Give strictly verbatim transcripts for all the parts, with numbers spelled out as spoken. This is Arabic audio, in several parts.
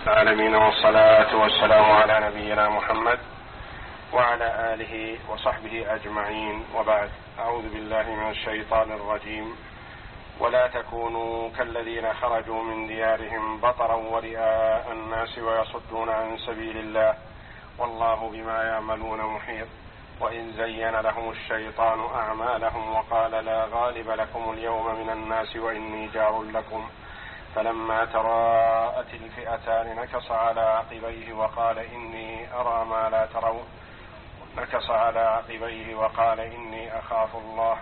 العالمين، والصلاة والسلام على نبينا محمد وعلى آله وصحبه أجمعين، وبعد. أعوذ بالله من الشيطان الرجيم. ولا تكونوا كالذين خرجوا من ديارهم بطرا ورئاء الناس ويصدون عن سبيل الله والله بما يعملون محيط. وإذ زين لهم الشيطان أعمالهم وقال لا غالب لكم اليوم من الناس وإني جار لكم فلما تراءت الفئتان نكص على عقبيه وقال إني أرى ما لا ترون نكص على عقبيه وقال إني أخاف الله.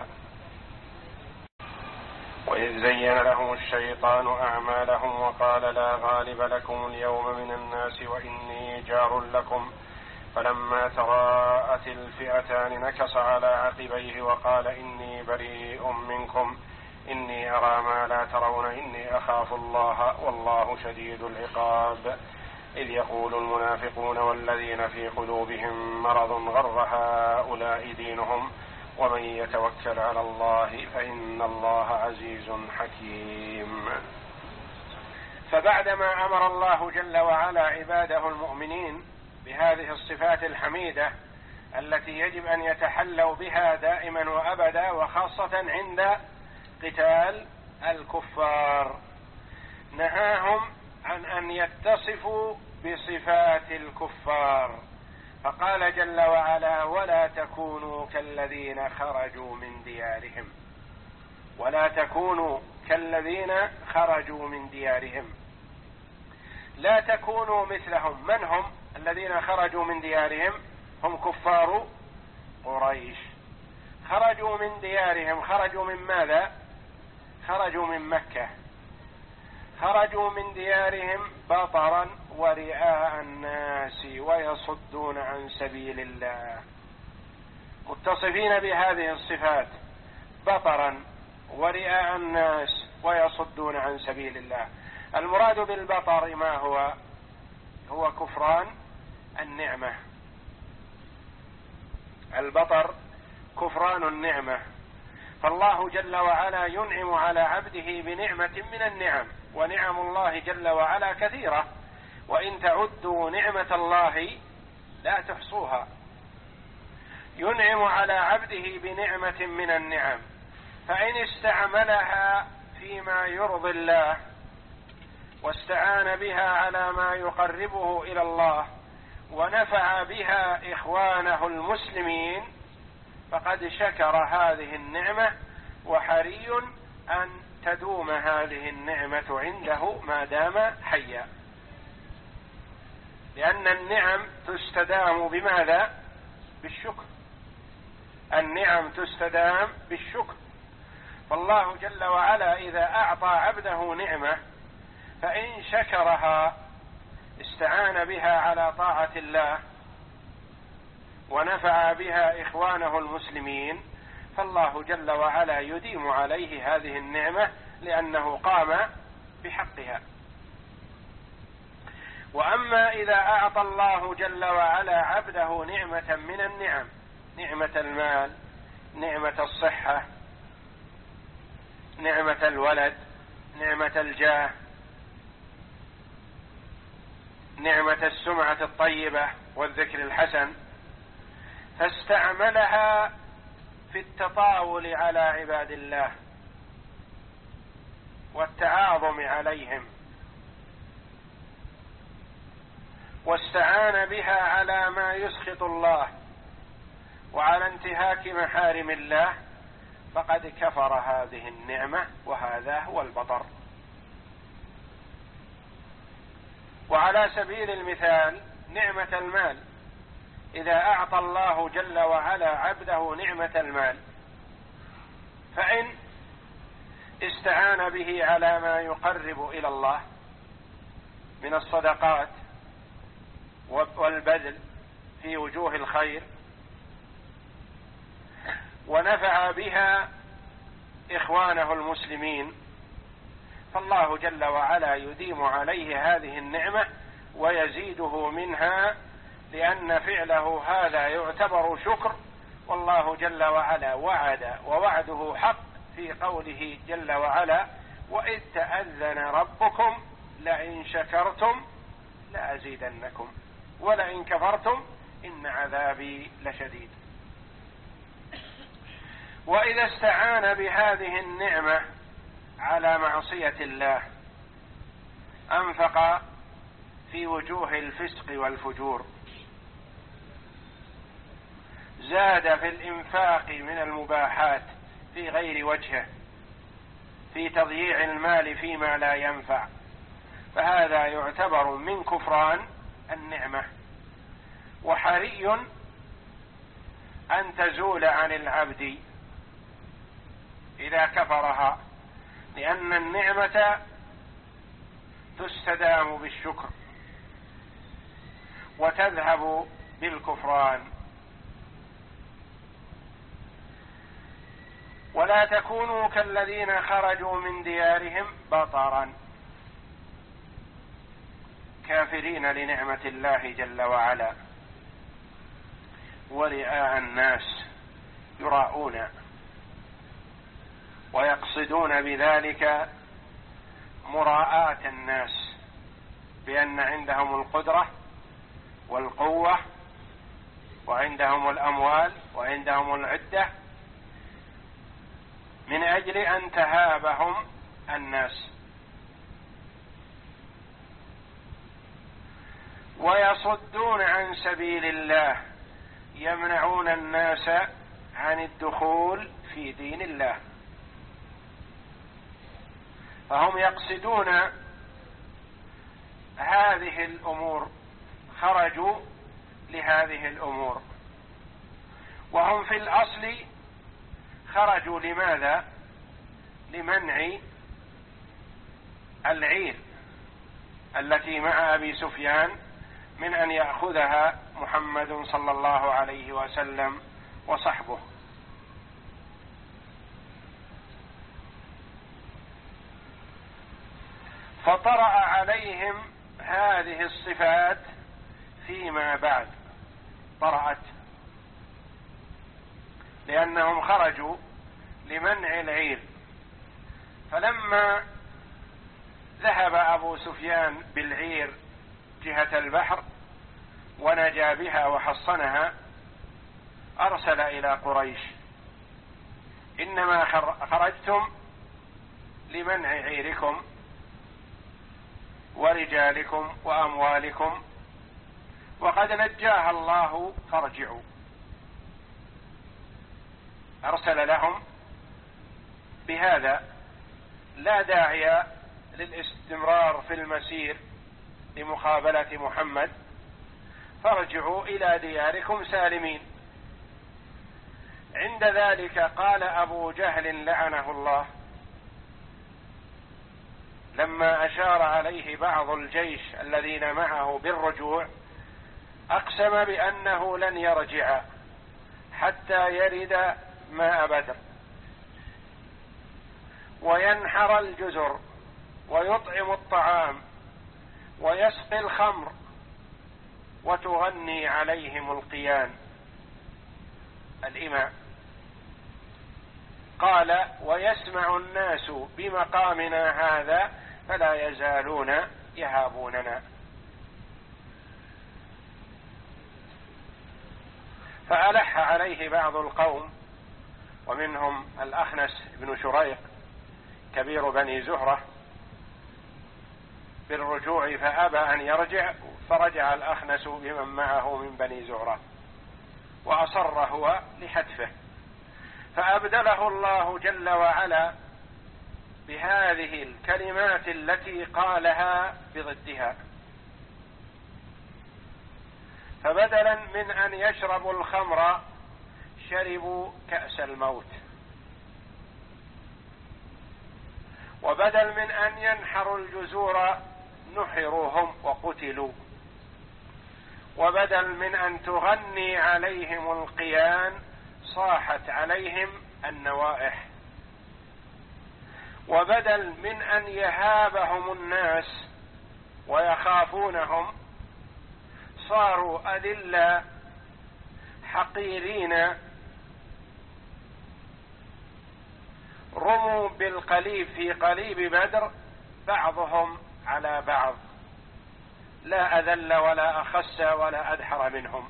وإذ زين لهم الشيطان أعمالهم وقال لا غالب لكم اليوم من الناس وإني جار لكم فلما تراءت الفئتان نكص على عقبيه وقال إني بريء منكم إني أرى ما لا ترون إني أخاف الله والله شديد العقاب. إذ يقول المنافقون والذين في قلوبهم مرض غر هؤلاء دينهم ومن يتوكل على الله فإن الله عزيز حكيم. فبعدما أمر الله جل وعلا عباده المؤمنين بهذه الصفات الحميدة التي يجب أن يتحلوا بها دائما وأبدا، وخاصة عند قتال الكفار، نهاهم عن أن يتصفوا بصفات الكفار، فقال جل وعلا ولا تكونوا كالذين خرجوا من ديارهم ولا تكونوا كالذين خرجوا من ديارهم لا تكونوا مثلهم. من هم الذين خرجوا من ديارهم؟ هم كفار قريش. خرجوا من ديارهم، خرجوا من ماذا؟ خرجوا من مكة، خرجوا من ديارهم بطرا ورئاء الناس ويصدون عن سبيل الله، متصفين بهذه الصفات، بطرا ورئاء الناس ويصدون عن سبيل الله. المراد بالبطر ما هو؟ هو كفران النعمة. البطر كفران النعمة، فالله جل وعلا ينعم على عبده بنعمة من النعم، ونعم الله جل وعلا كثيرة، وإن تعدوا نعمة الله لا تحصوها. ينعم على عبده بنعمة من النعم، فإن استعملها فيما يرضي الله واستعان بها على ما يقربه إلى الله ونفع بها إخوانه المسلمين فقد شكر هذه النعمة، وحري أن تدوم هذه النعمة عنده ما دام حيا، لأن النعم تستدام بماذا؟ بالشكر. النعم تستدام بالشكر، فالله جل وعلا إذا أعطى عبده نعمة فإن شكرها استعان بها على طاعة الله ونفع بها إخوانه المسلمين فالله جل وعلا يديم عليه هذه النعمة لأنه قام بحقها. وأما إذا أعطى الله جل وعلا عبده نعمة من النعم، نعمة المال، نعمة الصحة، نعمة الولد، نعمة الجاه، نعمة السمعة الطيبة والذكر الحسن، فاستعملها في التطاول على عباد الله والتعاظم عليهم، واستعان بها على ما يسخط الله وعلى انتهاك محارم الله، فقد كفر هذه النعمة، وهذا هو البطر. وعلى سبيل المثال نعمة المال، إذا أعطى الله جل وعلا عبده نعمة المال فإن استعان به على ما يقرب إلى الله من الصدقات والبذل في وجوه الخير ونفع بها إخوانه المسلمين فالله جل وعلا يديم عليه هذه النعمة ويزيده منها، لأن فعله هذا يعتبر شكر، والله جل وعلا وعد ووعده حق في قوله جل وعلا وإذ تأذن ربكم لئن شكرتم لأزيدنكم ولئن كفرتم إن عذابي لشديد. وإذا استعان بهذه النعمة على معصية الله أنفق في وجوه الفسق والفجور، زاد في الإنفاق من المباحات في غير وجهه، في تضييع المال فيما لا ينفع، فهذا يعتبر من كفران النعمة، وحري أن تزول عن العبد إذا كفرها، لأن النعمة تستدام بالشكر وتذهب بالكفران. ولا تكونوا كالذين خرجوا من ديارهم بطرا كافرين لنعمة الله جل وعلا ورئاء الناس، يراءون ويقصدون بذلك مراءاة الناس بأن عندهم القدرة والقوة وعندهم الأموال وعندهم العدة، من أجل أن تهابهم الناس. ويصدون عن سبيل الله، يمنعون الناس عن الدخول في دين الله، فهم يقصدون هذه الأمور، خرجوا لهذه الأمور، وهم في الأصل خرجوا لماذا؟ لمنع العير التي مع أبي سفيان من أن يأخذها محمد صلى الله عليه وسلم وصحبه. فطرأ عليهم هذه الصفات فيما بعد، طرأت لأنهم خرجوا لمنع العير، فلما ذهب أبو سفيان بالعير جهة البحر ونجا بها وحصنها، أرسل إلى قريش: إنما خرجتم لمنع عيركم ورجالكم وأموالكم وقد نجاها الله فارجعوا. أرسل لهم بهذا، لا داعي للاستمرار في المسير لمقابلة محمد، فارجعوا إلى دياركم سالمين. عند ذلك قال أبو جهل لعنه الله لما أشار عليه بعض الجيش الذين معه بالرجوع، أقسم بأنه لن يرجع حتى يرد ماء بدر وينحر الجزر ويطعم الطعام ويسقي الخمر وتغني عليهم القيان الإماء. قال: ويسمع الناس بمقامنا هذا فلا يزالون يهابوننا. فألح عليه بعض القوم، ومنهم الأخنس بن شريق كبير بني زهرة، بالرجوع، فأبى أن يرجع، فرجع الأخنس بمن معه من بني زهرة وأصر هو لحتفه، فأبدله الله جل وعلا بهذه الكلمات التي قالها بضدها. فبدلا من أن يشربوا الخمر شربوا كأس الموت، وبدل من أن ينحروا الجزور نحروا هم وقتلوا، وبدل من أن تغني عليهم القيان صاحت عليهم النوائح، وبدل من أن يهابهم الناس ويخافونهم صاروا أذلة حقيرين، رموا بالقليب في قليب بدر بعضهم على بعض، لا أذل ولا أخس ولا أدحر منهم.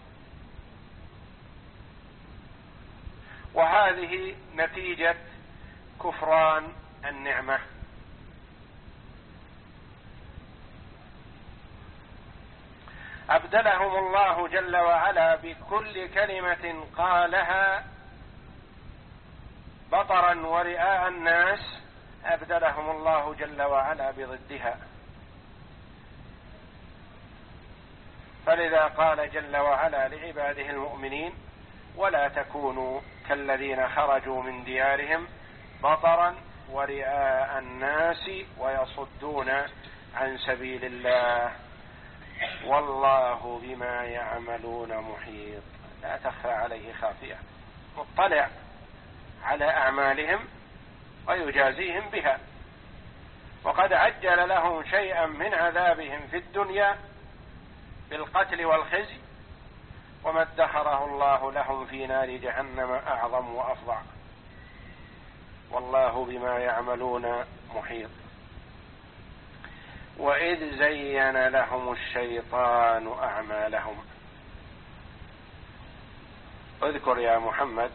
وهذه نتيجة كفران النعمة. أبدلهم الله جل وعلا بكل كلمة قالها بطرا ورئاء الناس، أبدلهم الله جل وعلا بضدها. فلذا قال جل وعلا لعباده المؤمنين: ولا تكونوا كالذين خرجوا من ديارهم بطرا ورئاء الناس ويصدون عن سبيل الله والله بما يعملون محيط. لا تخفى عليه خافية، مطلع على أعمالهم ويجازيهم بها، وقد عجل لهم شيئا من عذابهم في الدنيا بالقتل والخزي، وما ادخره الله لهم في نار جهنم أعظم وأفظع، والله بما يعملون محيط. وإذ زين لهم الشيطان أعمالهم. اذكر يا محمد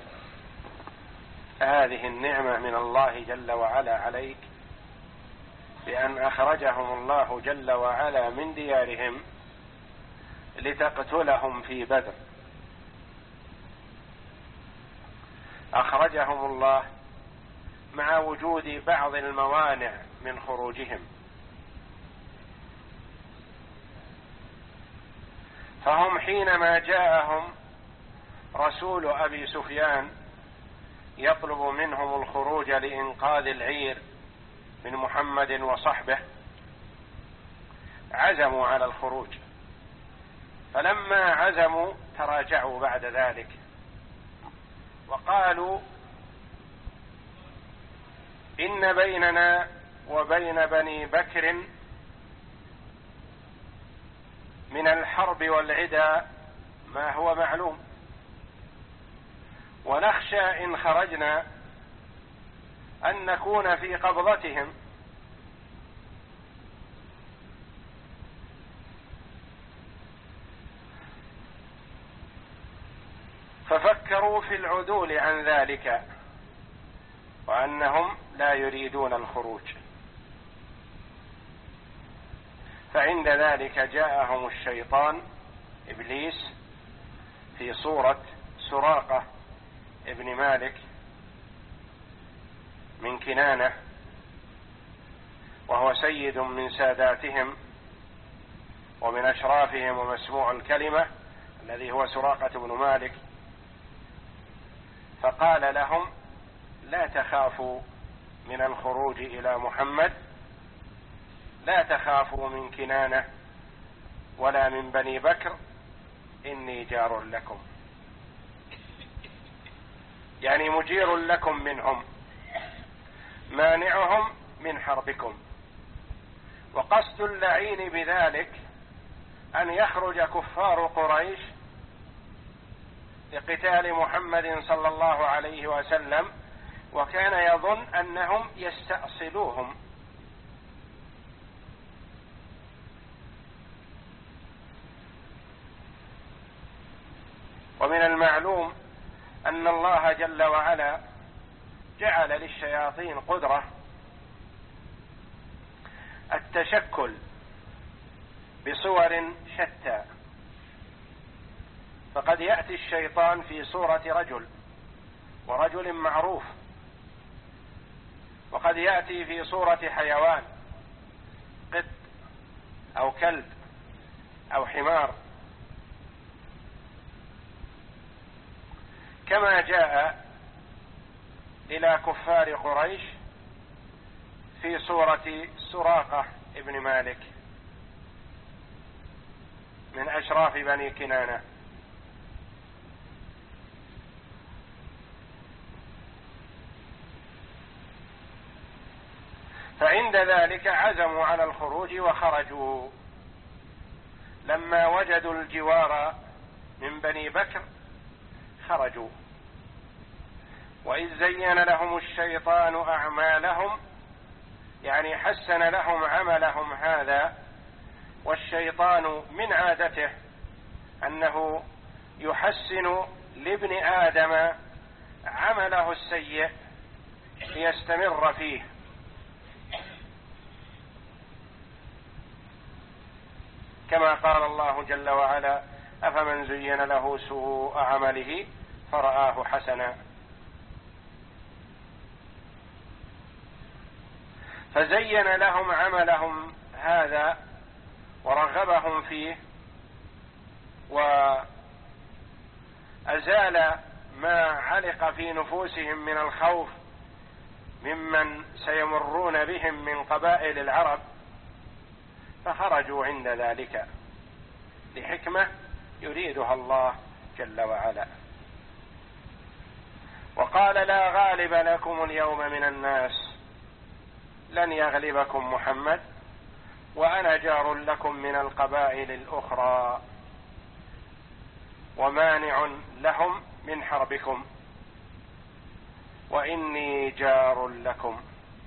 هذه النعمة من الله جل وعلا عليك، بأن أخرجهم الله جل وعلا من ديارهم لتقتلهم في بدر. أخرجهم الله مع وجود بعض الموانع من خروجهم، فهم حينما جاءهم رسول أبي سفيان يطلب منهم الخروج لإنقاذ العير من محمد وصحبه، عزموا على الخروج، فلما عزموا تراجعوا بعد ذلك وقالوا: إن بيننا وبين بني بكر من الحرب والعدى ما هو معلوم، ونخشى إن خرجنا أن نكون في قبضتهم، ففكروا في العدول عن ذلك وأنهم لا يريدون الخروج. فعند ذلك جاءهم الشيطان إبليس في صورة سراقة ابن مالك من كنانة، وهو سيد من ساداتهم ومن أشرافهم ومسموع الكلمة، الذي هو سراقة بن مالك، فقال لهم: لا تخافوا من الخروج إلى محمد، لا تخافوا من كنانة ولا من بني بكر، إني جار لكم، يعني مجير لكم منهم، مانعهم من حربكم. وقصد اللعين بذلك أن يخرج كفار قريش لقتال محمد صلى الله عليه وسلم، وكان يظن أنهم يستأصلوهم، ومن المعلوم أن الله جل وعلا جعل للشياطين قدرة التشكل بصور شتى، فقد يأتي الشيطان في صورة رجل ورجل معروف، وقد يأتي في صورة حيوان، قط أو كلب أو حمار، كما جاء إلى كفار قريش في صورة سراقة ابن مالك من أشراف بني كنانة. فعند ذلك عزموا على الخروج وخرجوا، لما وجدوا الجوار من بني بكر خرجوا. وإذ زين لهم الشيطان أعمالهم، يعني حسن لهم عملهم هذا والشيطان من عادته أنه يحسن لابن آدم عمله السيء ليستمر فيه، كما قال الله جل وعلا: أفمن زين له سوء عمله فرآه حسنا. فزين لهم عملهم هذا ورغبهم فيه، وأزال ما علق في نفوسهم من الخوف ممن سيمرون بهم من قبائل العرب، فخرجوا عند ذلك لحكمة يريدها الله جل وعلا. وقال: لا غالب لكم اليوم من الناس، لن يغلبكم محمد، وأنا جار لكم من القبائل الأخرى ومانع لهم من حربكم، وإني جار لكم.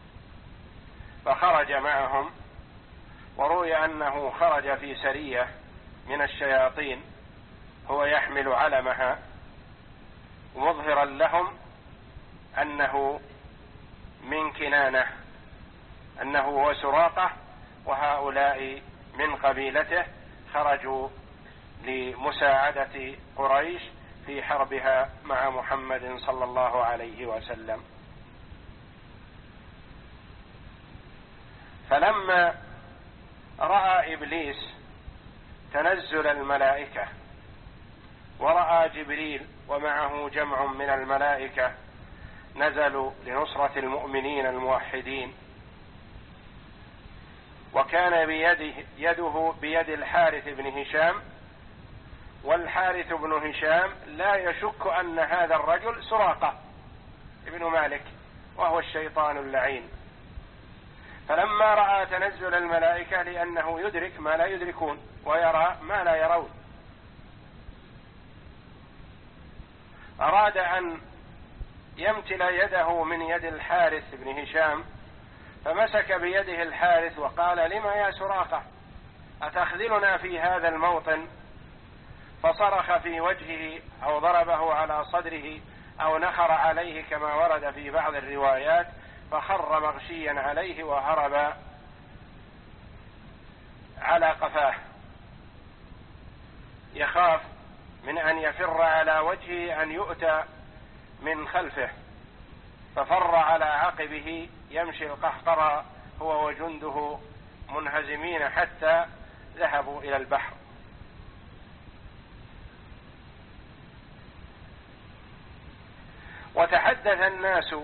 فخرج معهم، وروي أنه خرج في سرية من الشياطين هو يحمل علمها، مظهرا لهم أنه من كنانة، أنه هو سراقة وهؤلاء من قبيلته، خرجوا لمساعدة قريش في حربها مع محمد صلى الله عليه وسلم. فلما رأى إبليس تنزل الملائكة ورأى جبريل ومعه جمع من الملائكة نزلوا لنصرة المؤمنين الموحدين، وكان بيده يده بيد الحارث بن هشام، والحارث بن هشام لا يشك أن هذا الرجل سراقة ابن مالك وهو الشيطان اللعين. فلما رأى تنزل الملائكة، لأنه يدرك ما لا يدركون ويرى ما لا يرون، أراد أن يمتل يده من يد الحارث بن هشام، فمسك بيده الحارث وقال: لما يا سراقة أتخذلنا في هذا الموطن؟ فصرخ في وجهه أو ضربه على صدره أو نخر عليه كما ورد في بعض الروايات، فخر مغشيا عليه وهرب على قفاه، يخاف من أن يفر على وجهه أن يؤتى من خلفه، ففر على عقبه يمشي القهقرى هو وجنده منهزمين حتى ذهبوا إلى البحر. وتحدث الناس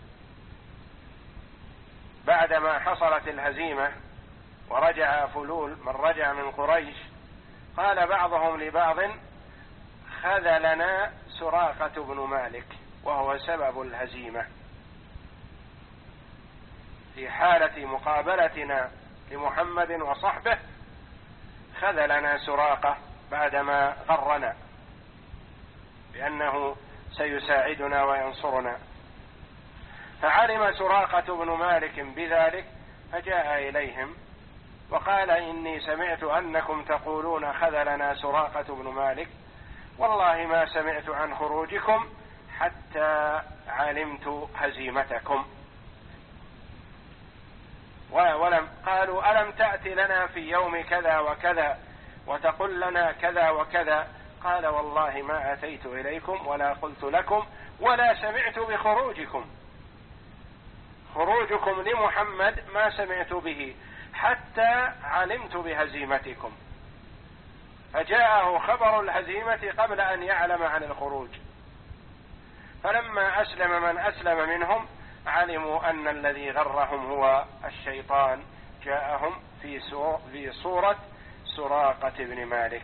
بعدما حصلت الهزيمة ورجع فلول من رجع من قريش، قال بعضهم لبعض: خذلنا سراقة بن مالك وهو سبب الهزيمة. في حالة مقابلتنا لمحمد وصحبه خذلنا سراقة بعدما غرنا بأنه سيساعدنا وينصرنا. فعلم سراقة بن مالك بذلك فجاء إليهم وقال: إني سمعت أنكم تقولون خذلنا سراقة بن مالك، والله ما سمعت عن خروجكم حتى علمت هزيمتكم. ولم قالوا: ألم تأتي لنا في يوم كذا وكذا وتقل لنا كذا وكذا؟ قال: والله ما أتيت إليكم ولا قلت لكم ولا سمعت بخروجكم، خروجكم لمحمد ما سمعت به حتى علمت بهزيمتكم. فجاءه خبر الهزيمة قبل أن يعلم عن الخروج. فلما أسلم من أسلم منهم علموا أن الذي غرهم هو الشيطان، جاءهم في في صورة سراقة بن مالك.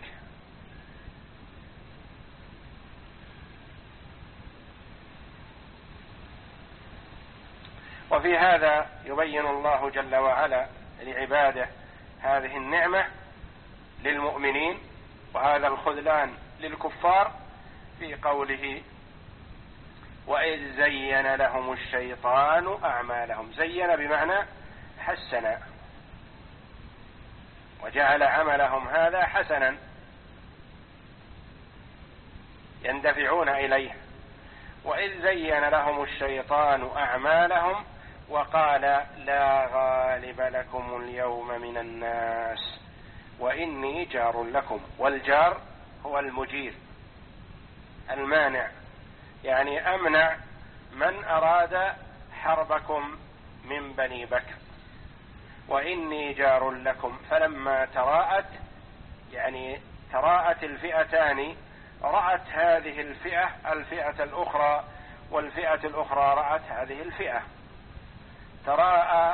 وفي هذا يبين الله جل وعلا لعباده هذه النعمة للمؤمنين وهذا الخذلان للكفار في قوله: وإذ زين لهم الشيطان أعمالهم. زين بمعنى حسن، وجعل عملهم هذا حسنا يندفعون إليه. وإذ زين لهم الشيطان أعمالهم وقال لا غالب لكم اليوم من الناس وإني جار لكم. والجار هو المجير المانع، يعني أمنع من أراد حربكم من بني بكر. وإني جار لكم، فلما تراءت يعني تراءت الفئتان، رأت هذه الفئة الفئة الأخرى والفئة الأخرى رأت هذه الفئة، تراءى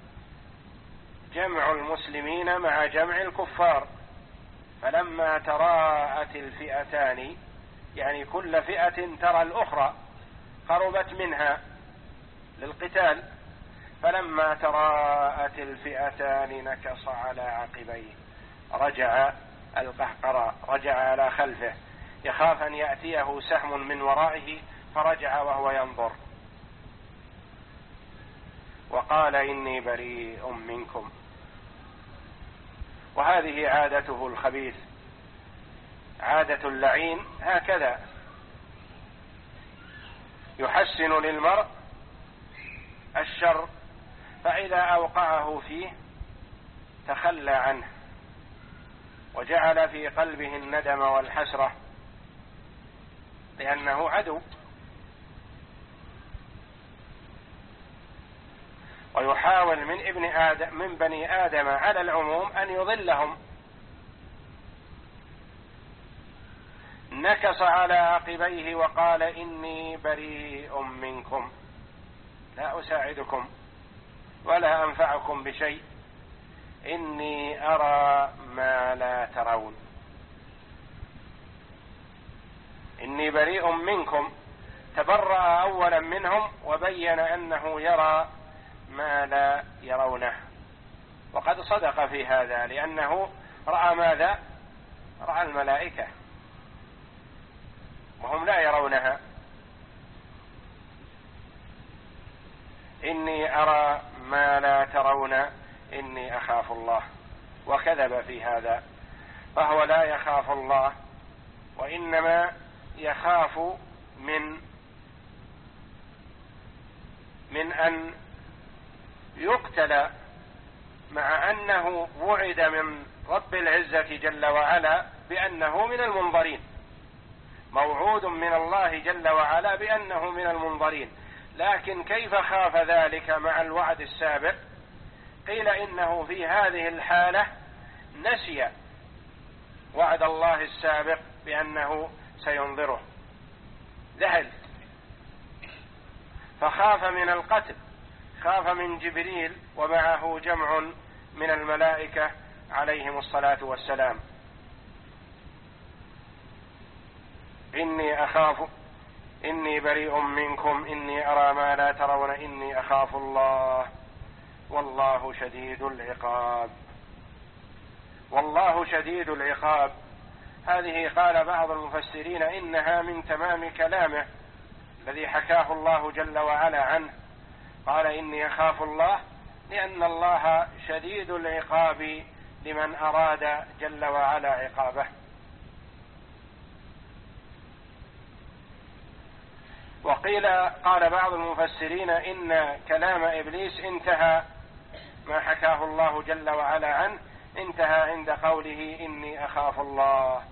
جمع المسلمين مع جمع الكفار. فلما تراءت الفئتان يعني كل فئة ترى الأخرى قربت منها للقتال، فلما تراءت الفئتان نكص على عقبيه، رجع القهقرى، رجع على خلفه يخاف أن يأتيه سهم من ورائه، فرجع وهو ينظر وقال إني بريء منكم. وهذه عادته الخبيث، عادة اللعين هكذا، يحسن للمرء الشر فإذا أوقعه فيه تخلى عنه وجعل في قلبه الندم والحسرة لأنه عدو. ويحاول من ابن آدم من بني آدم على العموم أن يضلهم. نكص على عقبيه وقال إني بريء منكم لا أساعدكم ولا أنفعكم بشيء إني أرى ما لا ترون. إني بريء منكم، تبرأ أولا منهم وبين أنه يرى ما لا يرونه، وقد صدق في هذا لأنه رأى ماذا؟ رأى الملائكة وهم لا يرونها. إني أرى ما لا ترون إني أخاف الله، وكذب في هذا، فهو لا يخاف الله وإنما يخاف من من أن يقتل، مع أنه وعد من رب العزة جل وعلا بأنه من المنظرين، موعود من الله جل وعلا بأنه من المنظرين، لكن كيف خاف ذلك مع الوعد السابق؟ قيل إنه في هذه الحالة نسي وعد الله السابق بأنه سينظره، ذهل فخاف من القتل، خاف من جبريل ومعه جمع من الملائكة عليهم الصلاة والسلام. إني أخاف إني بريء منكم إني أرى ما لا ترون إني أخاف الله والله شديد العقاب. والله شديد العقاب، هذه قال بعض المفسرين إنها من تمام كلامه الذي حكاه الله جل وعلا عنه، قال إني أخاف الله لأن الله شديد العقاب لمن أراد جل وعلا عقابه. وقيل قال بعض المفسرين إن كلام إبليس انتهى، ما حكاه الله جل وعلا عنه انتهى عند قوله إني أخاف الله.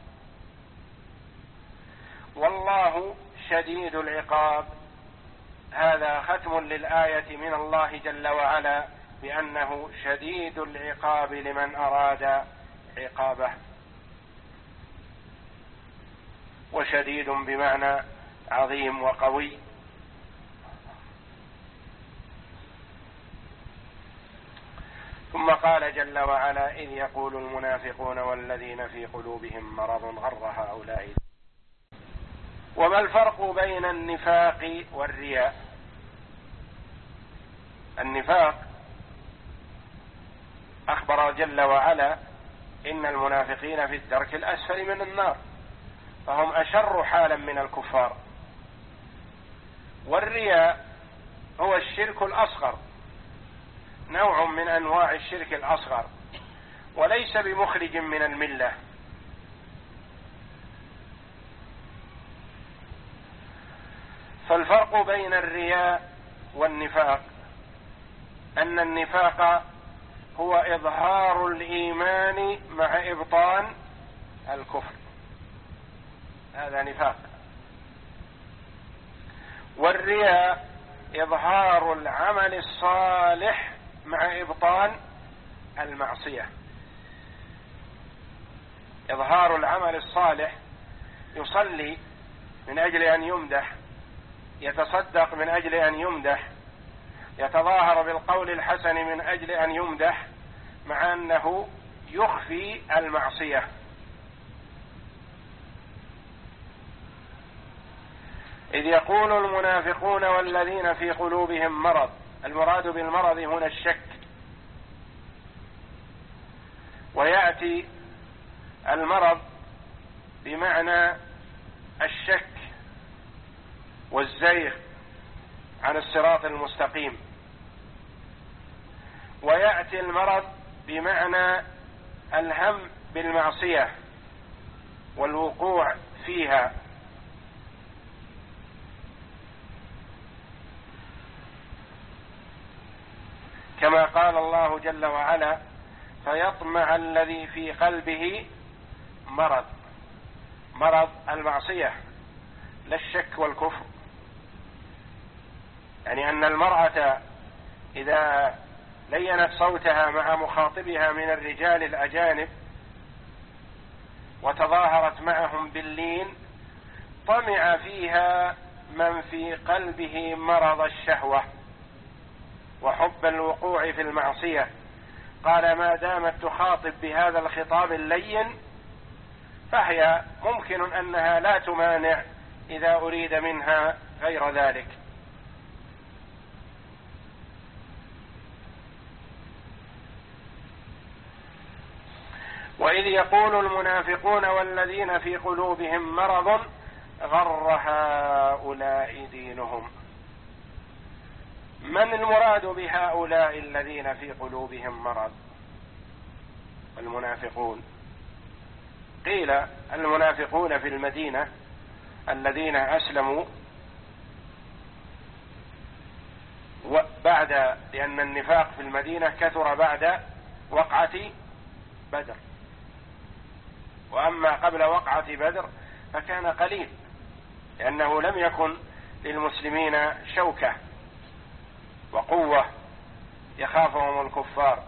والله شديد العقاب، هذا ختم للآية من الله جل وعلا بأنه شديد العقاب لمن أراد عقابه. وشديد بمعنى عظيم وقوي. ثم قال جل وعلا إذ يقول المنافقون والذين في قلوبهم مرض غر هؤلاء. وما الفرق بين النفاق والرياء؟ النفاق أخبر جل وعلا إن المنافقين في الدرك الأسفل من النار، فهم أشر حالا من الكفار. والرياء هو الشرك الأصغر، نوع من أنواع الشرك الأصغر، وليس بمخرج من الملة. فالفرق بين الرياء والنفاق أن النفاق هو إظهار الإيمان مع إبطان الكفر، هذا نفاق. والرياء إظهار العمل الصالح مع إبطان المعصية. إظهار العمل الصالح، يصلي من أجل أن يمدح، يتصدق من أجل أن يمدح، يتظاهر بالقول الحسن من أجل أن يمدح، مع أنه يخفي المعصية. إذ يقول المنافقون والذين في قلوبهم مرض، المراد بالمرض هنا الشك، ويأتي المرض بمعنى الشك والزيغ عن الصراط المستقيم، ويأتي المرض بمعنى الهم بالمعصية والوقوع فيها. كما قال الله جل وعلا: فيطمع الذي في قلبه مرض، مرض المعصية لا الشك والكفر. يعني أن المرأة إذا لينت صوتها مع مخاطبها من الرجال الأجانب وتظاهرت معهم باللين، طمع فيها من في قلبه مرض الشهوة وحب الوقوع في المعصية. قال: ما دامت تخاطب بهذا الخطاب اللين فهي ممكن أنها لا تمانع إذا أريد منها غير ذلك. وإذ يقول المنافقون والذين في قلوبهم مرض غر هؤلاء دينهم. من المراد بهؤلاء الذين في قلوبهم مرض؟ المنافقون. قيل المنافقون في المدينة الذين أسلموا وبعد، لأن النفاق في المدينة كثر بعد وقعة بدر، وأما قبل وقعة بدر فكان قليل، لأنه لم يكن للمسلمين شوكة وقوة يخافهم الكفار،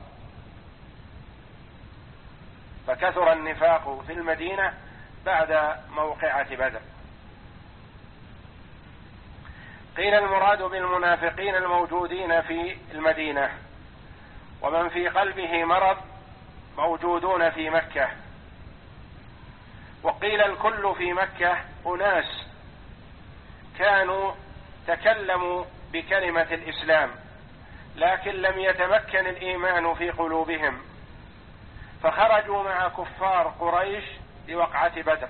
فكثر النفاق في المدينة بعد موقعة بدر. قيل المراد بالمنافقين الموجودين في المدينة، ومن في قلبه مرض موجودون في مكة. وقيل الكل في مكة أناس كانوا تكلموا بكلمة الإسلام لكن لم يتمكن الإيمان في قلوبهم، فخرجوا مع كفار قريش لوقعة بدر،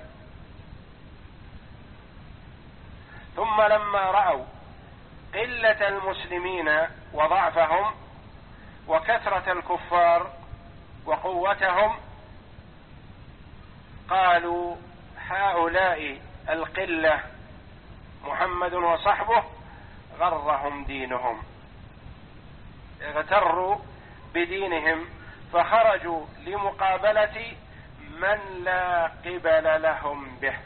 ثم لما رأوا قلة المسلمين وضعفهم وكثرة الكفار وقوتهم قالوا: هؤلاء القلة محمد وصحبه غرهم دينهم، اغتروا بدينهم فخرجوا لمقابلة من لا قبل لهم به،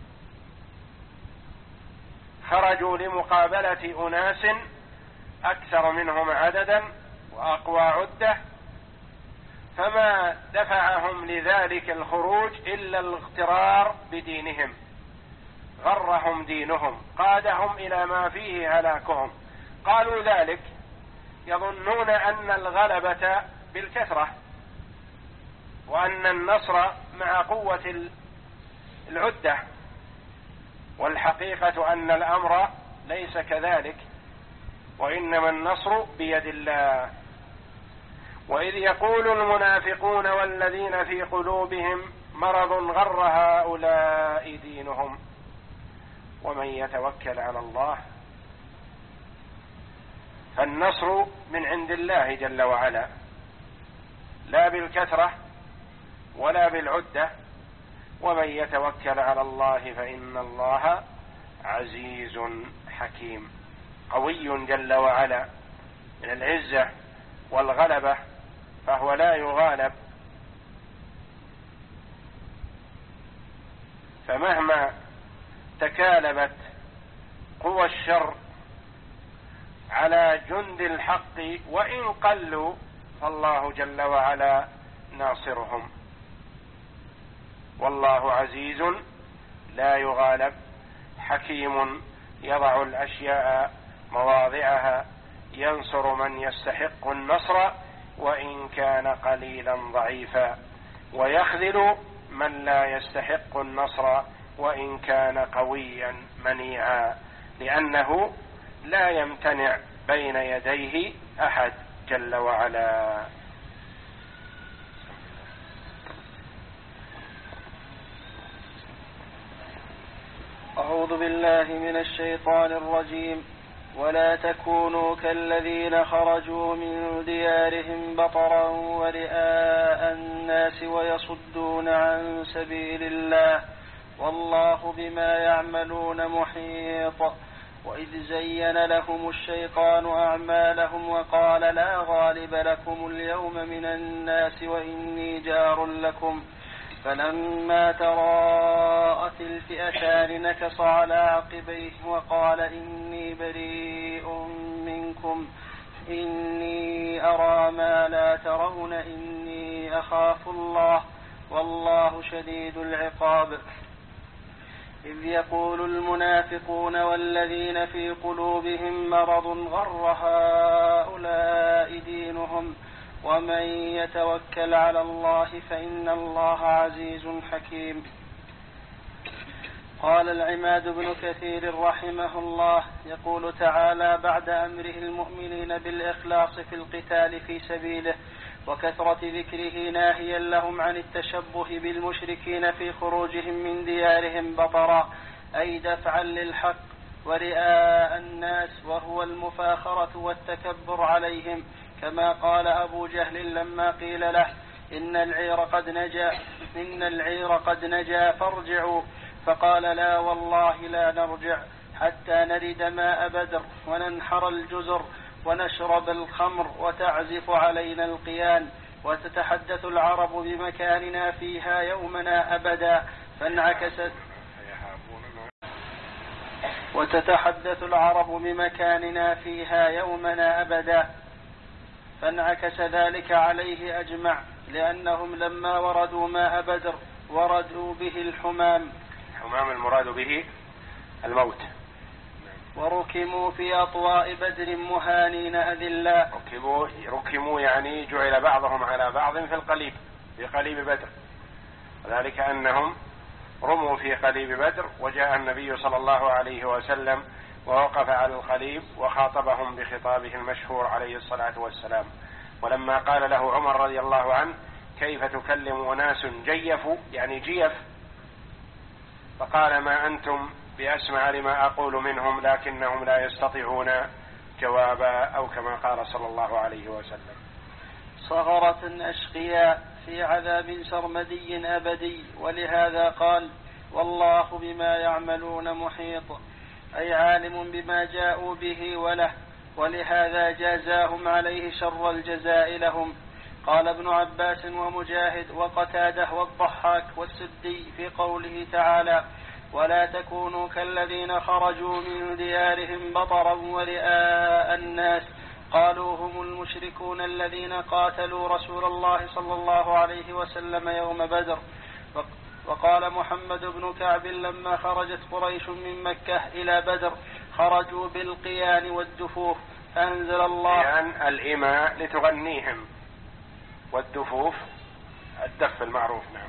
خرجوا لمقابلة أناس أكثر منهم عددا وأقوى عدة، فما دفعهم لذلك الخروج إلا الاغترار بدينهم، غرهم دينهم، قادهم إلى ما فيه هلاكهم. قالوا ذلك يظنون أن الغلبة بالكثرة وأن النصر مع قوة العدة، والحقيقة أن الأمر ليس كذلك، وإنما النصر بيد الله. وإذ يقول المنافقون والذين في قلوبهم مرض غر هؤلاء دينهم ومن يتوكل على الله. فالنصر من عند الله جل وعلا، لا بالكثرة ولا بالعدة. ومن يتوكل على الله فإن الله عزيز حكيم. قوي جل وعلا من العزة والغلبة، فهو لا يغالب، فمهما تكالبت قوى الشر على جند الحق وإن قلوا فالله جل وعلا ناصرهم. والله عزيز لا يغالب، حكيم يضع الأشياء مواضعها، ينصر من يستحق النصر وإن كان قليلا ضعيفا، ويخذل من لا يستحق النصر وإن كان قويا منيعا، لأنه لا يمتنع بين يديه أحد جل وعلا. أعوذ بالله من الشيطان الرجيم. ولا تكونوا كالذين خرجوا من ديارهم بطرا ورئاء الناس ويصدون عن سبيل الله والله بما يعملون محيط. وإذ زين لهم الشيطان أعمالهم وقال لا غالب لكم اليوم من الناس وإني جار لكم، فلما تراءت الفئتان نكص على عقبيه وقال إني بريء منكم إني أرى ما لا ترون إني أخاف الله والله شديد العقاب. إذ يقول المنافقون والذين في قلوبهم مرض غر هؤلاء دينهم ومن يتوكل على الله فإن الله عزيز حكيم. قال العماد بن كثير رحمه الله يقول تعالى بعد أمره المؤمنين بالإخلاص في القتال في سبيله وكثرة ذكره ناهيا لهم عن التشبه بالمشركين في خروجهم من ديارهم بطرا أي دفعا للحق ورئاء الناس وهو المفاخرة والتكبر عليهم، كما قال أبو جهل لما قيل له إن العير قد نجا إن العير قد نجا فارجعوا، فقال لا والله لا نرجع حتى نرد ماء بدر وننحر الجزر ونشرب الخمر وتعزف علينا القيان وتتحدث العرب بمكاننا فيها يومنا أبدا فانعكست وتتحدث العرب بمكاننا فيها يومنا أبدا فانعكس ذلك عليه أجمع، لأنهم لما وردوا ماء بدر وردوا به الحمام. الحمام المراد به الموت. وركموا في أطواء بدر مهانين أذلاء. ركموا, ركموا يعني جعل بعضهم على بعض في القليب، في قليب بدر، وذلك أنهم رموا في قليب بدر، وجاء النبي صلى الله عليه وسلم ووقف على القليب وخاطبهم بخطابه المشهور عليه الصلاة والسلام. ولما قال له عمر رضي الله عنه كيف تكلم أناس جيفوا يعني جيف، فقال ما أنتم بأسمع لما أقول منهم لكنهم لا يستطيعون جوابا، أو كما قال صلى الله عليه وسلم. صغرة أشقياء في عذاب سرمدي أبدي، ولهذا قال والله بما يعملون محيط، أي عالم بما جاءوا به وله، ولهذا جازاهم عليه شر الجزاء لهم. قال ابن عباس ومجاهد وقتاده والضحاك والسدي في قوله تعالى ولا تكونوا كالذين خرجوا من ديارهم بطرا ورئاء الناس، قالوا هم المشركون الذين قاتلوا رسول الله صلى الله عليه وسلم يوم بدر. وقال محمد بن كعب لما خرجت قريش من مكة إلى بدر خرجوا بالقيان والدفوف فأنزل الله قيان الإماء لتغنيهم، والدفوف الدف المعروف. نعم.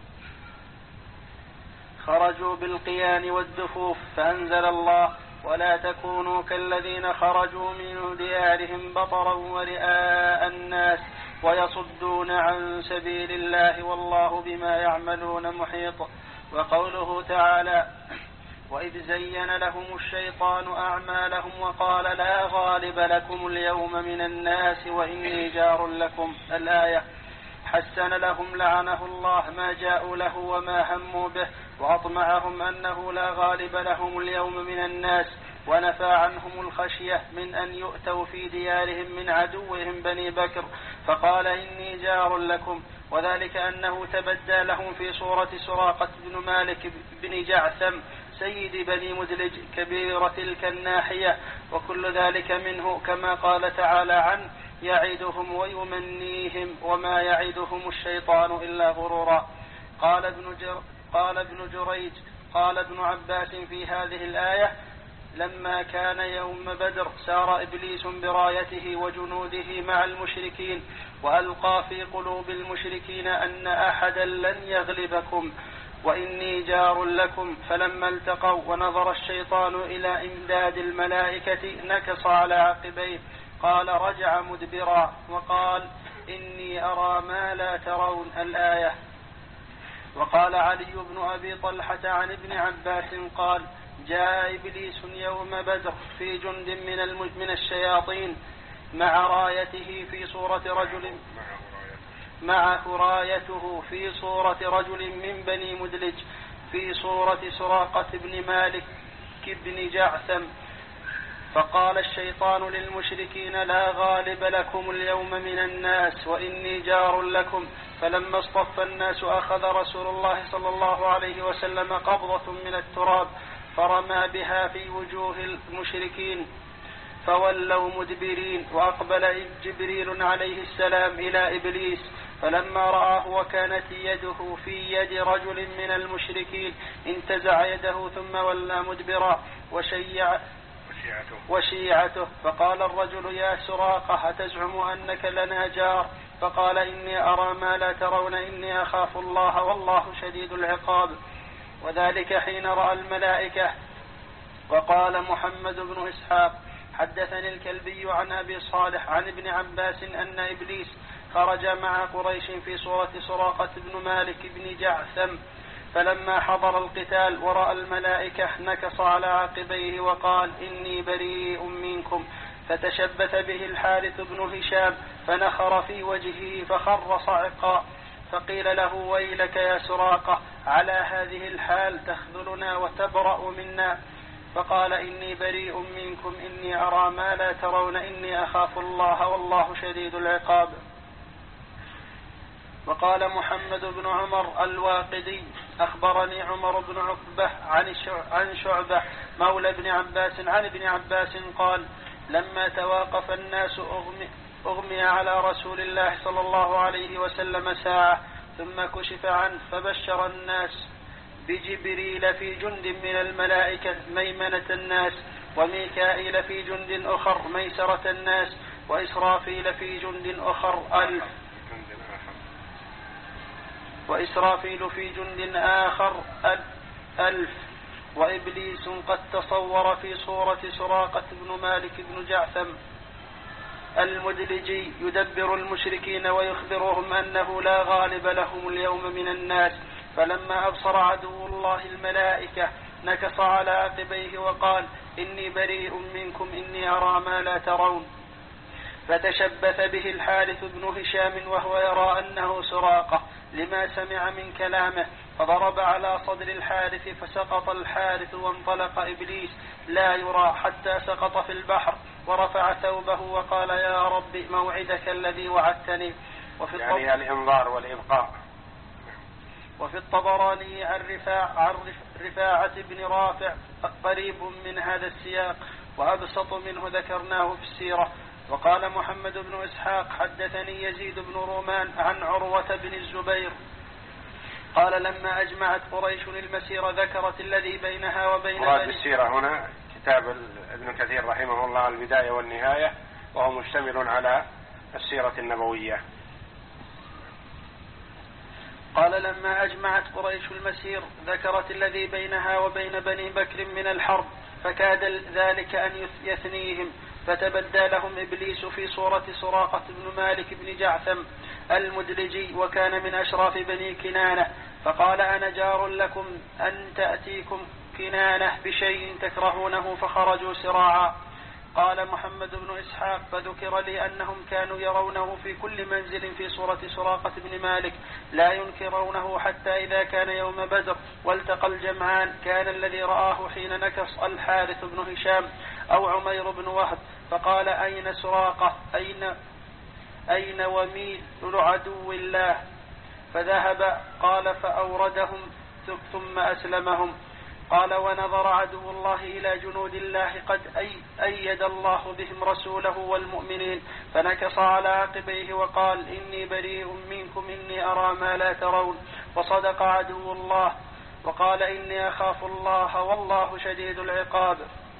خرجوا بالقيان والدفوف فأنزل الله ولا تكونوا كالذين خرجوا من ديارهم بطرا ورئاء الناس ويصدون عن سبيل الله والله بما يعملون محيط. وقوله تعالى وإذ زين لهم الشيطان أعمالهم وقال لا غالب لكم اليوم من الناس وإني جار لكم الآية، حسن لهم لعنه الله ما جاءوا له وما هموا به، وأطمعهم أنه لا غالب لهم اليوم من الناس، ونفى عنهم الخشية من أن يؤتوا في ديارهم من عدوهم بني بكر، فقال إني جار لكم. وذلك أنه تبدى لهم في صورة سراقة بن مالك بن جعثم سيد بني مدلج كبيرة تلك الناحية، وكل ذلك منه كما قال تعالى عنه: يعدهم ويمنيهم وما يعدهم الشيطان إلا غرورا. قال ابن, جر قال ابن جريج قال ابن عباس في هذه الآية: لما كان يوم بدر سار إبليس برايته وجنوده مع المشركين، وألقى في قلوب المشركين أن أحدا لن يغلبكم وإني جار لكم، فلما التقوا ونظر الشيطان إلى إمداد الملائكة نكص على عقبيه، قال رجع مدبرا وقال: إني أرى ما لا ترون، الآية. وقال علي بن أبي طلحة عن ابن عباس قال: جاء إبليس يوم بدر في جند من, من الشياطين مع رايته في صورة رجل مع رايته في صورة رجل من بني مدلج في صورة سراقة بن مالك بن جعثم، فقال الشيطان للمشركين: لا غالب لكم اليوم من الناس وإني جار لكم. فلما اصطف الناس أخذ رسول الله صلى الله عليه وسلم قبضة من التراب فرمى بها في وجوه المشركين فولوا مدبرين، وأقبل جبريل عليه السلام إلى إبليس، فلما رآه وكانت يده في يد رجل من المشركين انتزع يده ثم ولى مدبرا وشيع وشيعته. فقال الرجل: يا سراقة، أتزعم أنك لنا جار؟ فقال: إني أرى ما لا ترون، إني أخاف الله والله شديد العقاب. وذلك حين رأى الملائكة. وقال محمد بن إسحاق: حدثني الكلبي عن أبي صالح عن ابن عباس أن إبليس خرج مع قريش في صورة سراقة بن مالك بن جعثم، فلما حضر القتال ورأى الملائكة نكص على عقبيه وقال: إني بريء منكم. فتشبث به الحارث بن هشام فنخر في وجهه فخر صعقا، فقيل له: ويلك يا سراقة، على هذه الحال تخذلنا وتبرأ منا؟ فقال: إني بريء منكم، إني أرى ما لا ترون، إني أخاف الله والله شديد العقاب. وقال محمد بن عمر الواقدي: أخبرني عمر بن عقبة عن شعبة مولى ابن عباس عن ابن عباس قال: لما تواقف الناس أغمي, أغمي على رسول الله صلى الله عليه وسلم ساعة ثم كشف عنه، فبشر الناس بجبريل في جند من الملائكة ميمنة الناس، وميكائيل في جند أخر ميسرة الناس، وإسرافيل في جند أخر ألف وإسرافيل في جند آخر ألف وإبليس قد تصور في صورة سراقة بن مالك بن جعثم المدلجي يدبر المشركين ويخبرهم أنه لا غالب لهم اليوم من الناس. فلما أبصر عدو الله الملائكة نكص على عقبيه وقال: إني بريء منكم، إني أرى ما لا ترون. فتشبث به الحارث بن هشام وهو يرى أنه سراقة لما سمع من كلامه، فضرب على صدر الحارث فسقط الحارث، وانطلق إبليس لا يرى حتى سقط في البحر، ورفع ثوبه وقال: يا رب موعدك الذي وعدتني. وفي يعني الإنظار والإبقاء. وفي الطبراني عن رفاع عن رفاعة بن رافع قريب من هذا السياق وأبسط منه ذكرناه في السيرة. وقال محمد بن إسحاق: حدثني يزيد بن رومان عن عروة بن الزبير قال: لما أجمعت قريش المسير ذكرت الذي بينها وبين مراد بالسيرة هنا كتاب ابن كثير رحمه الله البداية والنهاية، وهو مشتمل على السيرة النبوية. قال: لما أجمعت قريش المسير ذكرت الذي بينها وبين بني بكر من الحرب، فكاد ذلك أن يثنيهم، فتبدى لهم إبليس في صورة سراقة بن مالك بن جعثم المدلجي، وكان من أشراف بني كنانة، فقال: أنا جار لكم أن تأتيكم كنانة بشيء تكرهونه، فخرجوا سراعا. قال محمد بن إسحاق فذكر لي أنهم كانوا يرونه في كل منزل في صورة سراقة بن مالك لا ينكرونه حتى إذا كان يوم بدر والتقى الجمعان كان الذي رآه حين نكص الحارث بن هشام أو عمير بن وهب فقال أين سراقة أين, أين وميل عدو الله فذهب قال فأوردهم ثم أسلمهم قال ونظر عدو الله إلى جنود الله قد أي أيد الله بهم رسوله والمؤمنين فنكص على عقبيه وقال إني بريء منكم إني أرى ما لا ترون وصدق عدو الله وقال إني أخاف الله والله شديد العقاب.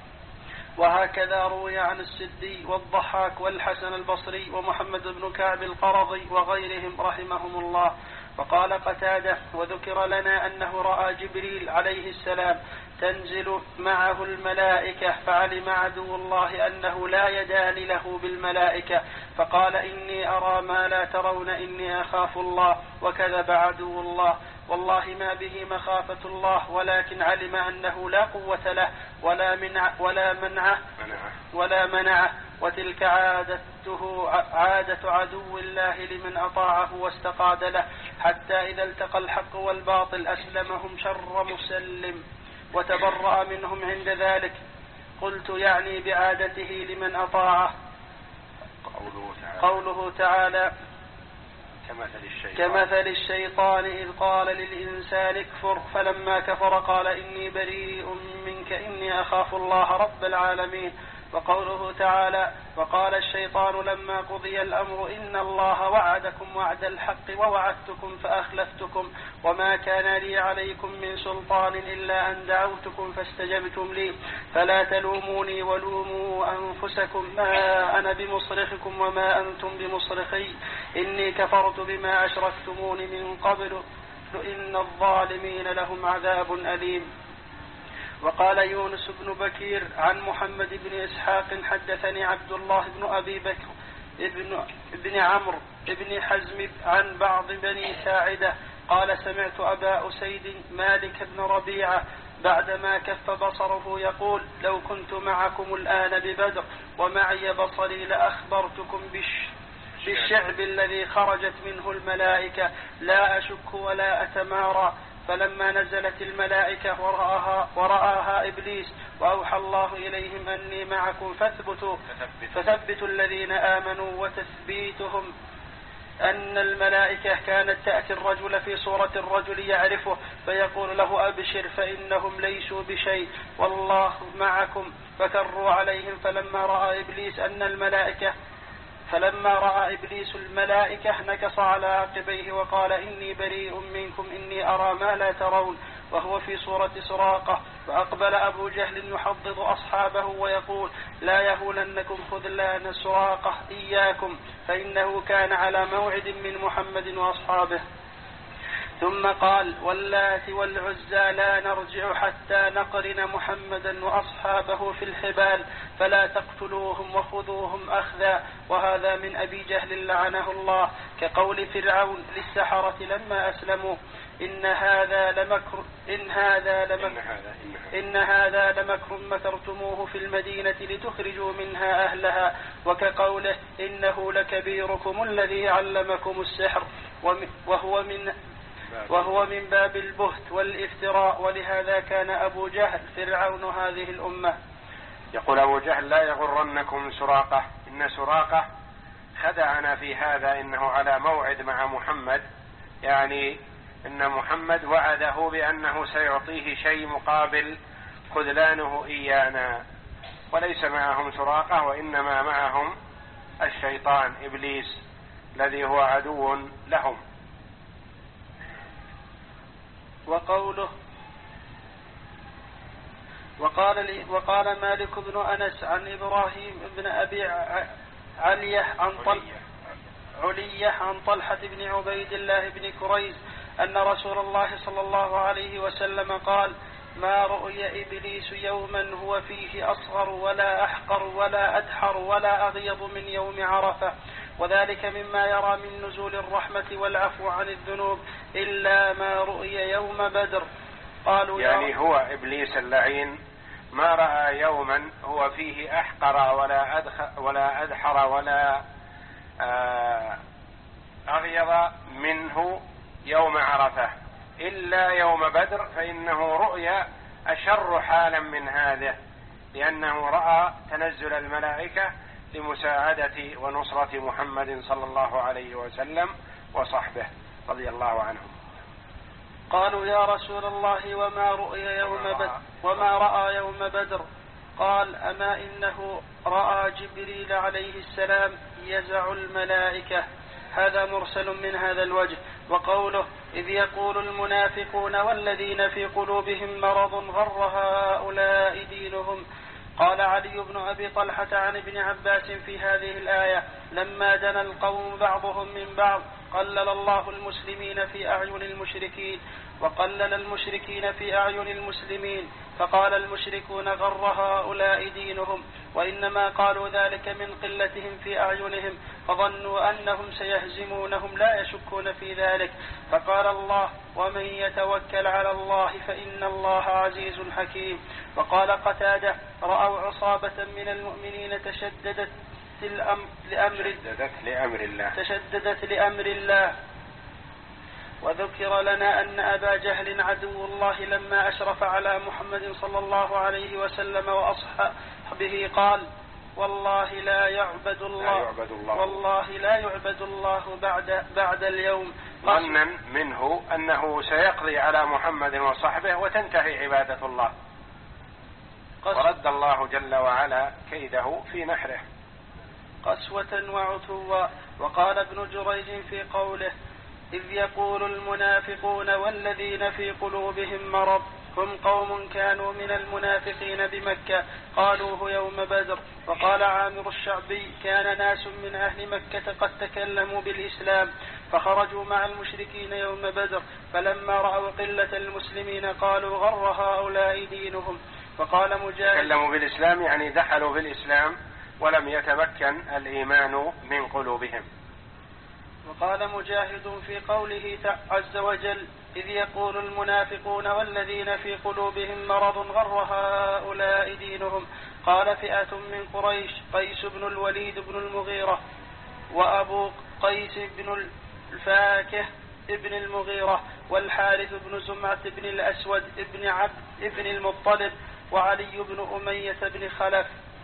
وهكذا روي عن السدي والضحاك والحسن البصري ومحمد بن كعب القرظي وغيرهم رحمهم الله. وقال قتادة وذكر لنا أنه رأى جبريل عليه السلام تنزل معه الملائكة فعلم عدو الله أنه لا يدان له بالملائكة فقال إني أرى ما لا ترون إني أخاف الله وكذب عدو الله والله ما به مخافة الله ولكن علم أنه لا قوة له ولا منع ولا منعه ولا منعه وتلك عادته عادة عدو الله لمن أطاعه واستقاد له حتى إذا التقى الحق والباطل أسلمهم شر مسلم وتبرأ منهم عند ذلك. قلت يعني بعادته لمن أطاعه قوله تعالى, قوله تعالى كمثل الشيطان, كمثل الشيطان إذ قال للإنسان اكفر فلما كفر قال إني بريء منك إني أخاف الله رب العالمين. وقوله تعالى وقال الشيطان لما قضي الأمر إن الله وعدكم وعد الحق ووعدتكم فأخلفتكم وما كان لي عليكم من سلطان إلا أن دعوتكم فاستجبتم لي فلا تلوموني ولوموا أنفسكم ما أنا بمصرخكم وما أنتم بمصرخي إني كفرت بما أشركتمون من قبل إن الظالمين لهم عذاب أليم. وقال يونس بن بكير عن محمد بن إسحاق حدثني عبد الله بن أبي بكر ابن, ابن عمرو ابن حزم عن بعض بني ساعدة قال سمعت أبا أسيد مالك بن ربيعة بعدما كف بصره يقول لو كنت معكم الآن ببدر ومعي بصري لأخبرتكم بش بالشعب الذي خرجت منه الملائكة لا أشك ولا أتمارى. فلما نزلت الملائكة ورآها, ورآها إبليس وأوحى الله إليهم أني معكم فاثبتوا فثبتوا الذين آمنوا وتثبيتهم أن الملائكة كانت تأتي الرجل في صورة الرجل يعرفه فيقول له أبشر فإنهم ليسوا بشيء والله معكم فكروا عليهم فلما رأى إبليس أن الملائكة فلما رأى إبليس الملائكة نكص على عقبيه وقال إني بريء منكم إني أرى ما لا ترون وهو في صورة سراقة. فأقبل أبو جهل يحضض أصحابه ويقول لا يهولنكم خذلان سراقة إياكم فإنه كان على موعد من محمد وأصحابه. ثم قال واللات والعزى لا نرجع حتى نقرن محمدا وأصحابه في الحبال فلا تقتلوهم وخذوهم أخذا. وهذا من أبي جهل لعنه الله كقول فرعون للسحرة لما أسلموا إن هذا لمكر إن هذا لمكر إن هذا لمكر مكرتموه في المدينة لتخرجوا منها أهلها وكقوله إنه لكبيركم الذي علمكم السحر وهو من وهو من باب البهت والافتراء ولهذا كان أبو جهل فرعون هذه الأمة. يقول أبو جهل لا يغرنكم سراقة إن سراقة خدعنا في هذا إنه على موعد مع محمد يعني إن محمد وعده بأنه سيعطيه شيء مقابل خذلانه إيانا وليس معهم سراقة وإنما معهم الشيطان إبليس الذي هو عدو لهم. وقوله وقال, لي وقال مالك بن أنس عن إبراهيم بن أبي علية عن, طل علية عن طلحة بن عبيد الله بن كريز أن رسول الله صلى الله عليه وسلم قال ما رؤي إبليس يوما هو فيه أصغر ولا أحقر ولا أدحر ولا أغيض من يوم عرفة وذلك مما يرى من نزول الرحمة والعفو عن الذنوب إلا ما رؤي يوم بدر. قالوا يعني هو إبليس اللعين ما رأى يوما هو فيه أحقر ولا أدخر ولا أدحر ولا أغيظ منه يوم عرفة إلا يوم بدر، فإنه رؤيا أشر حالا من هذا، لأنه رأى تنزل الملائكة لمساعدة ونصرة محمد صلى الله عليه وسلم وصحبه رضي الله عنهم. قالوا يا رسول الله وما رؤيا يوم بدر وما رأى يوم بدر؟ قال أما إنه رأى جبريل عليه السلام يزع الملائكة. هذا مرسل من هذا الوجه. وقوله إذ يقول المنافقون والذين في قلوبهم مرض غر هؤلاء دينهم. قال علي بن أبي طلحة عن ابن عباس في هذه الآية لما دنا القوم بعضهم من بعض قلل الله المسلمين في أعين المشركين وقلل المشركين في أعين المسلمين، فقال المشركون غر هؤلاء دينهم، وإنما قالوا ذلك من قلتهم في أعينهم فظنوا أنهم سيهزمونهم لا يشكون في ذلك. فقال الله ومن يتوكل على الله فإن الله عزيز حكيم. وقال قتادة رأوا عصابة من المؤمنين تشددت لأمر, لأمر الله تشددت لأمر الله. وذكر لنا أن أبا جهل عدو الله لما أشرف على محمد صلى الله عليه وسلم وأصحابه قال والله لا يعبد الله, لا يعبد الله والله لا يعبد الله بعد, بعد اليوم، ظنا منه أنه سيقضي على محمد وصحبه وتنتهي عبادة الله، ورد الله جل وعلا كيده في نحره. قسوة وعتوا. وقال ابن جريج في قوله إذ يقول المنافقون والذين في قلوبهم مرض هم قوم كانوا من المنافقين بمكة قالوه يوم بدر. وقال عامر الشعبي كان ناس من أهل مكة قد تكلموا بالإسلام فخرجوا مع المشركين يوم بدر فلما رأوا قلة المسلمين قالوا غر هؤلاء دينهم. وقال مجاهد تكلموا بالإسلام يعني دخلوا بالإسلام ولم يتمكن الإيمان من قلوبهم. وقال مجاهد في قوله عز وجل إذ يقول المنافقون والذين في قلوبهم مرض غر هؤلاء دينهم قال فئة من قريش قيس بن الوليد بن المغيرة وأبو قيس بن الفاكه ابن المغيرة والحارث بن زمعة بن الأسود ابن عبد ابن المطلب وعلي بن أمية بن خلف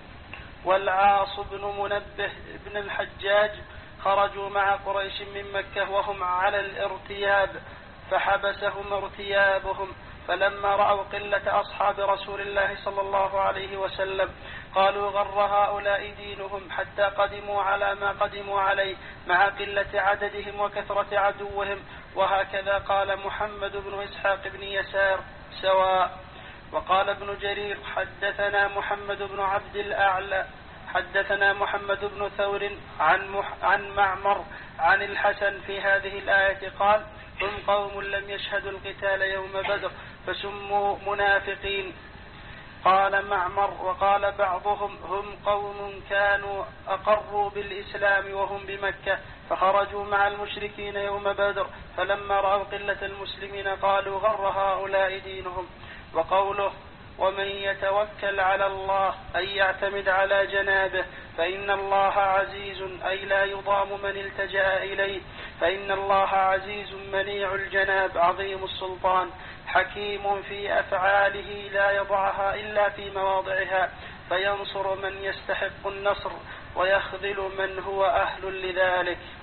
والعاص بن منبه بن الحجاج خرجوا مع قريش من مكة وهم على الارتياب فحبسهم ارتيابهم. فلما رأوا قلة أصحاب رسول الله صلى الله عليه وسلم قالوا غر هؤلاء دينهم حتى قدموا على ما قدموا عليه مع قلة عددهم وكثرة عدوهم. وهكذا قال محمد بن إسحاق بن يسار سواء. وقال ابن جرير حدثنا محمد بن عبد الأعلى حدثنا محمد بن ثور عن, مح عن معمر عن الحسن في هذه الآية قال هم قوم لم يشهدوا القتال يوم بدر فسموا منافقين. قال معمر وقال بعضهم هم قوم كانوا أقروا بالإسلام وهم بمكة فخرجوا مع المشركين يوم بدر فلما رأوا قلة المسلمين قالوا غر هؤلاء دينهم. وقوله ومن يتوكل على الله أي يعتمد على جنابه فإن الله عزيز أي لا يضام من التجأ إليه فإن الله عزيز منيع الجناب عظيم السلطان حكيم في أفعاله لا يضعها إلا في مواضعها فينصر من يستحق النصر ويخذل من هو أهل لذلك.